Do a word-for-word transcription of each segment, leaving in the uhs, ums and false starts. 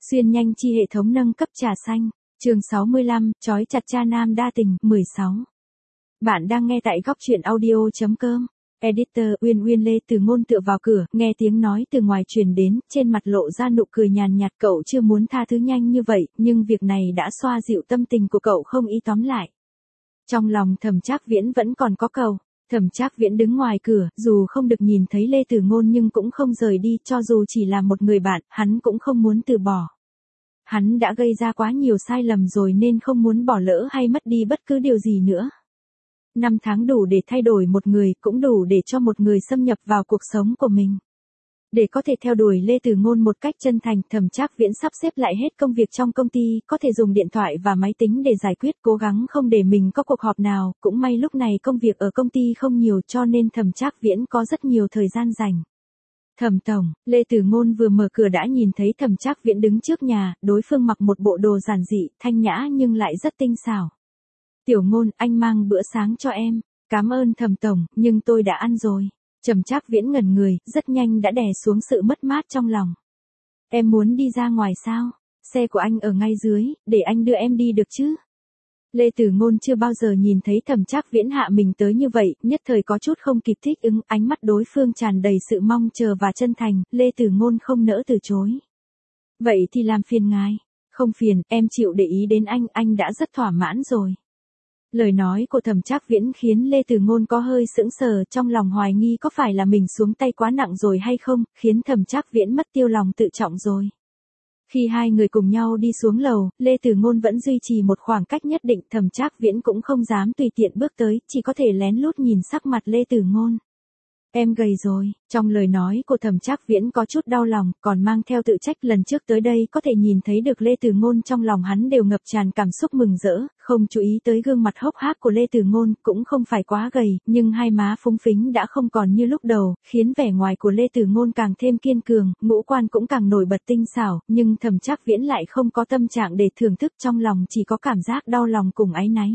Xuyên nhanh chi hệ thống nâng cấp trà xanh. Chương sáu mươi lăm, trói chặt cha nam đa tình, mười sáu. Bạn đang nghe tại góc truyện audio chấm com. Editor Uyên Uyên Lê Từ Ngôn tựa vào cửa, nghe tiếng nói từ ngoài truyền đến, trên mặt lộ ra nụ cười nhàn nhạt. Cậu chưa muốn tha thứ nhanh như vậy, nhưng việc này đã xoa dịu tâm tình của cậu không, ý tóm lại. Trong lòng Thẩm Trác Viễn vẫn còn có cầu. Thẩm Trác Viễn đứng ngoài cửa, dù không được nhìn thấy Lê Từ Ngôn nhưng cũng không rời đi, cho dù chỉ là một người bạn, hắn cũng không muốn từ bỏ. Hắn đã gây ra quá nhiều sai lầm rồi nên không muốn bỏ lỡ hay mất đi bất cứ điều gì nữa. Năm tháng đủ để thay đổi một người, cũng đủ để cho một người xâm nhập vào cuộc sống của mình. Để có thể theo đuổi Lê Từ Ngôn một cách chân thành, Thẩm Trác Viễn sắp xếp lại hết công việc trong công ty, có thể dùng điện thoại và máy tính để giải quyết, cố gắng không để mình có cuộc họp nào. Cũng may lúc này công việc ở công ty không nhiều cho nên Thẩm Trác Viễn có rất nhiều thời gian rảnh. Thẩm tổng, Lê Từ Ngôn vừa mở cửa đã nhìn thấy Thẩm Trác Viễn đứng trước nhà, đối phương mặc một bộ đồ giản dị, thanh nhã nhưng lại rất tinh xảo. Tiểu Ngôn, anh mang bữa sáng cho em. Cảm ơn Thẩm tổng, nhưng tôi đã ăn rồi. Thẩm Trác Viễn ngẩn người, rất nhanh đã đè xuống sự mất mát trong lòng. Em muốn đi ra ngoài sao? Xe của anh ở ngay dưới, để anh đưa em đi được chứ? Lê Từ Ngôn chưa bao giờ nhìn thấy Thẩm Trác Viễn hạ mình tới như vậy, nhất thời có chút không kịp thích ứng, ánh mắt đối phương tràn đầy sự mong chờ và chân thành, Lê Từ Ngôn không nỡ từ chối. Vậy thì làm phiền ngài. Không phiền, em chịu để ý đến anh, anh đã rất thỏa mãn rồi. Lời nói của Thẩm Trác Viễn khiến Lê Từ Ngôn có hơi sững sờ, trong lòng hoài nghi có phải là mình xuống tay quá nặng rồi hay không, khiến Thẩm Trác Viễn mất tiêu lòng tự trọng rồi. Khi hai người cùng nhau đi xuống lầu, Lê Từ Ngôn vẫn duy trì một khoảng cách nhất định, Thẩm Trác Viễn cũng không dám tùy tiện bước tới, chỉ có thể lén lút nhìn sắc mặt Lê Từ Ngôn. Em gầy rồi, trong lời nói của Thẩm Trác Viễn có chút đau lòng, còn mang theo tự trách. Lần trước tới đây có thể nhìn thấy được Lê Từ Ngôn, trong lòng hắn đều ngập tràn cảm xúc mừng rỡ, không chú ý tới gương mặt hốc hác của Lê Từ Ngôn, cũng không phải quá gầy, nhưng hai má phúng phính đã không còn như lúc đầu, khiến vẻ ngoài của Lê Từ Ngôn càng thêm kiên cường, ngũ quan cũng càng nổi bật tinh xảo, nhưng Thẩm Trác Viễn lại không có tâm trạng để thưởng thức, trong lòng chỉ có cảm giác đau lòng cùng áy náy.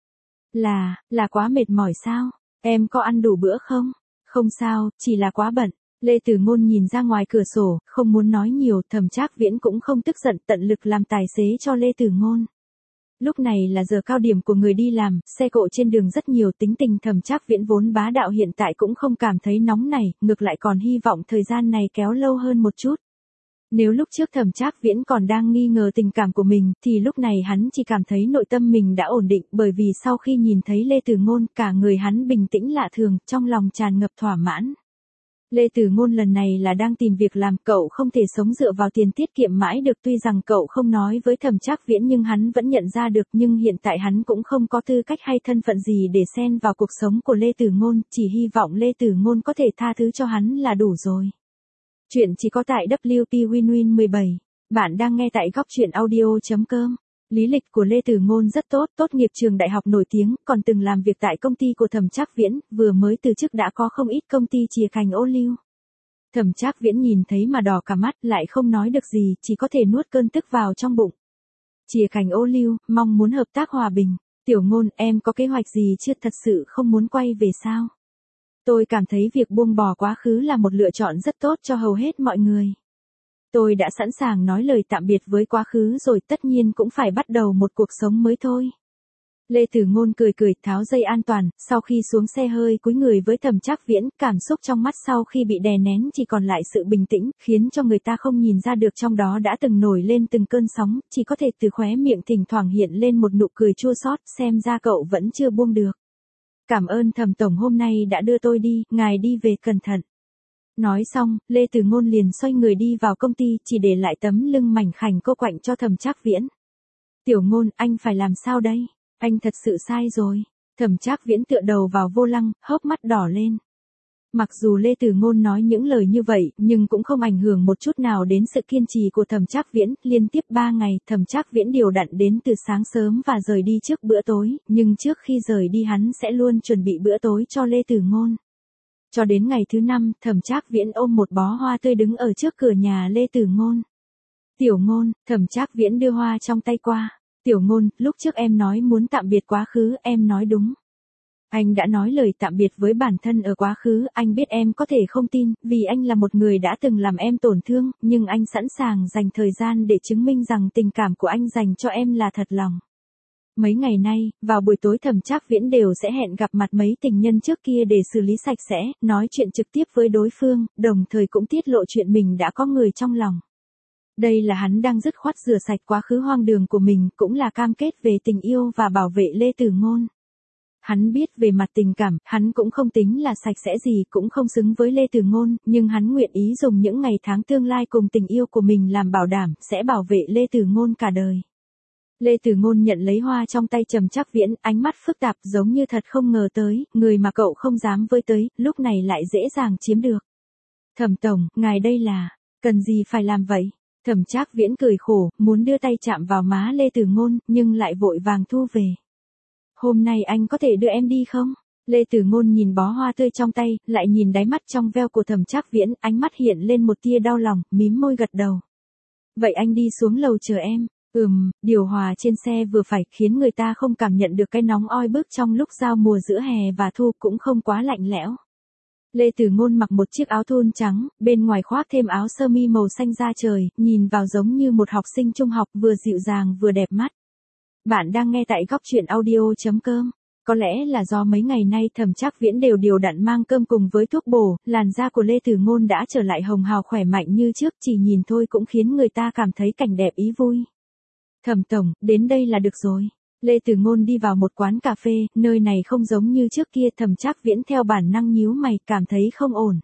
Là, là quá mệt mỏi sao? Em có ăn đủ bữa không? Không sao, chỉ là quá bận. Lê Từ Ngôn nhìn ra ngoài cửa sổ, không muốn nói nhiều, Thẩm Trác Viễn cũng không tức giận, tận lực làm tài xế cho Lê Từ Ngôn. Lúc này là giờ cao điểm của người đi làm, xe cộ trên đường rất nhiều, tính tình Thẩm Trác Viễn vốn bá đạo hiện tại cũng không cảm thấy nóng này, ngược lại còn hy vọng thời gian này kéo lâu hơn một chút. Nếu lúc trước Thẩm Trác Viễn còn đang nghi ngờ tình cảm của mình, thì lúc này hắn chỉ cảm thấy nội tâm mình đã ổn định, bởi vì sau khi nhìn thấy Lê Từ Ngôn, cả người hắn bình tĩnh lạ thường, trong lòng tràn ngập thỏa mãn. Lê Từ Ngôn lần này là đang tìm việc làm, cậu không thể sống dựa vào tiền tiết kiệm mãi được, tuy rằng cậu không nói với Thẩm Trác Viễn nhưng hắn vẫn nhận ra được, nhưng hiện tại hắn cũng không có tư cách hay thân phận gì để xen vào cuộc sống của Lê Từ Ngôn, chỉ hy vọng Lê Từ Ngôn có thể tha thứ cho hắn là đủ rồi. Chuyện chỉ có tại W P Win Win mười bảy. Bạn đang nghe tại góc truyện audio chấm com. Lý lịch của Lê Từ Ngôn rất tốt, tốt nghiệp trường đại học nổi tiếng, còn từng làm việc tại công ty của Thẩm Trác Viễn, vừa mới từ chức đã có không ít công ty chìa cành ô liu. Thẩm Trác Viễn nhìn thấy mà đỏ cả mắt, lại không nói được gì, chỉ có thể nuốt cơn tức vào trong bụng. Chìa cành ô liu, mong muốn hợp tác hòa bình. Tiểu Ngôn, em có kế hoạch gì chưa, thật sự không muốn quay về sao? Tôi cảm thấy việc buông bỏ quá khứ là một lựa chọn rất tốt cho hầu hết mọi người. Tôi đã sẵn sàng nói lời tạm biệt với quá khứ rồi, tất nhiên cũng phải bắt đầu một cuộc sống mới thôi. Lê Từ Ngôn cười cười, tháo dây an toàn, sau khi xuống xe hơi cúi người với Thẩm Trác Viễn, cảm xúc trong mắt sau khi bị đè nén chỉ còn lại sự bình tĩnh, khiến cho người ta không nhìn ra được trong đó đã từng nổi lên từng cơn sóng, chỉ có thể từ khóe miệng thỉnh thoảng hiện lên một nụ cười chua xót, xem ra cậu vẫn chưa buông được. Cảm ơn Thẩm tổng hôm nay đã đưa tôi đi, ngài đi về cẩn thận. Nói xong, Lê Từ Ngôn liền xoay người đi vào công ty, chỉ để lại tấm lưng mảnh khảnh cô quạnh cho Thẩm Trác Viễn. Tiểu Ngôn, anh phải làm sao đây? Anh thật sự sai rồi. Thẩm Trác Viễn tựa đầu vào vô lăng, hốc mắt đỏ lên. Mặc dù Lê Từ Ngôn nói những lời như vậy, nhưng cũng không ảnh hưởng một chút nào đến sự kiên trì của Thẩm Trác Viễn. Liên tiếp ba ngày, Thẩm Trác Viễn đều đặn đến từ sáng sớm và rời đi trước bữa tối, nhưng trước khi rời đi hắn sẽ luôn chuẩn bị bữa tối cho Lê Từ Ngôn. Cho đến ngày thứ năm, Thẩm Trác Viễn ôm một bó hoa tươi đứng ở trước cửa nhà Lê Từ Ngôn. Tiểu Ngôn, Thẩm Trác Viễn đưa hoa trong tay qua. Tiểu Ngôn, lúc trước em nói muốn tạm biệt quá khứ, em nói đúng. Anh đã nói lời tạm biệt với bản thân ở quá khứ, anh biết em có thể không tin, vì anh là một người đã từng làm em tổn thương, nhưng anh sẵn sàng dành thời gian để chứng minh rằng tình cảm của anh dành cho em là thật lòng. Mấy ngày nay, vào buổi tối Thẩm Trác Viễn đều sẽ hẹn gặp mặt mấy tình nhân trước kia để xử lý sạch sẽ, nói chuyện trực tiếp với đối phương, đồng thời cũng tiết lộ chuyện mình đã có người trong lòng. Đây là hắn đang dứt khoát rửa sạch quá khứ hoang đường của mình, cũng là cam kết về tình yêu và bảo vệ Lê Tử Ngôn. Hắn biết về mặt tình cảm, hắn cũng không tính là sạch sẽ gì, cũng không xứng với Lê Tử Ngôn, nhưng hắn nguyện ý dùng những ngày tháng tương lai cùng tình yêu của mình làm bảo đảm, sẽ bảo vệ Lê Tử Ngôn cả đời. Lê Tử Ngôn nhận lấy hoa trong tay Thẩm Trác Viễn, ánh mắt phức tạp giống như thật không ngờ tới, người mà cậu không dám với tới, lúc này lại dễ dàng chiếm được. Thẩm tổng, ngài đây là, cần gì phải làm vậy? Thẩm Trác Viễn cười khổ, muốn đưa tay chạm vào má Lê Tử Ngôn, nhưng lại vội vàng thu về. Hôm nay anh có thể đưa em đi không? Lê Tử Ngôn nhìn bó hoa tươi trong tay, lại nhìn đáy mắt trong veo của Thẩm Trác Viễn, ánh mắt hiện lên một tia đau lòng, mím môi gật đầu. Vậy anh đi xuống lầu chờ em. Ừm, điều hòa trên xe vừa phải, khiến người ta không cảm nhận được cái nóng oi bức trong lúc giao mùa giữa hè và thu, cũng không quá lạnh lẽo. Lê Tử Ngôn mặc một chiếc áo thun trắng, bên ngoài khoác thêm áo sơ mi màu xanh da trời, nhìn vào giống như một học sinh trung học, vừa dịu dàng vừa đẹp mắt. Bạn đang nghe tại góc truyện audio chấm com. Có lẽ là do mấy ngày nay Thẩm Trác Viễn đều điều đặn mang cơm cùng với thuốc bổ, làn da của Lê Tử Ngôn đã trở lại hồng hào khỏe mạnh như trước, chỉ nhìn thôi cũng khiến người ta cảm thấy cảnh đẹp ý vui. Thẩm tổng, đến đây là được rồi. Lê Tử Ngôn đi vào một quán cà phê, nơi này không giống như trước kia, Thẩm Trác Viễn theo bản năng nhíu mày, cảm thấy không ổn.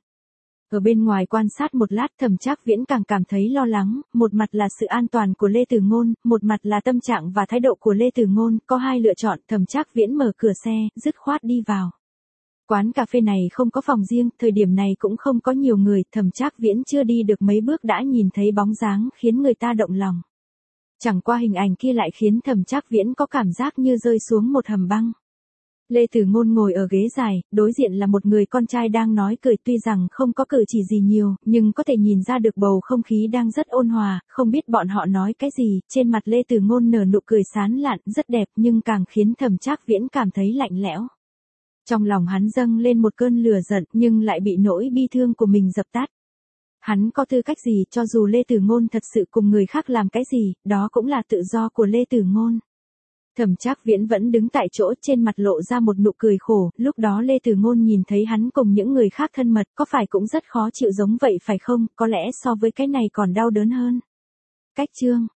Ở bên ngoài quan sát một lát, Thẩm Trác Viễn càng cảm thấy lo lắng, một mặt là sự an toàn của Lê Tử Ngôn, một mặt là tâm trạng và thái độ của Lê Tử Ngôn, có hai lựa chọn, Thẩm Trác Viễn mở cửa xe, dứt khoát đi vào. Quán cà phê này không có phòng riêng, thời điểm này cũng không có nhiều người, Thẩm Trác Viễn chưa đi được mấy bước đã nhìn thấy bóng dáng khiến người ta động lòng. Chẳng qua hình ảnh kia lại khiến Thẩm Trác Viễn có cảm giác như rơi xuống một hầm băng. Lê Tử Ngôn ngồi ở ghế dài, đối diện là một người con trai đang nói cười, tuy rằng không có cử chỉ gì nhiều, nhưng có thể nhìn ra được bầu không khí đang rất ôn hòa, không biết bọn họ nói cái gì, trên mặt Lê Tử Ngôn nở nụ cười sán lạn, rất đẹp nhưng càng khiến Thẩm Trác Viễn cảm thấy lạnh lẽo. Trong lòng hắn dâng lên một cơn lửa giận nhưng lại bị nỗi bi thương của mình dập tắt. Hắn có tư cách gì, cho dù Lê Tử Ngôn thật sự cùng người khác làm cái gì, đó cũng là tự do của Lê Tử Ngôn. Thẩm Trác Viễn vẫn đứng tại chỗ, trên mặt lộ ra một nụ cười khổ, lúc đó Lê Tử Ngôn nhìn thấy hắn cùng những người khác thân mật, có phải cũng rất khó chịu giống vậy phải không, có lẽ so với cái này còn đau đớn hơn. Cách chương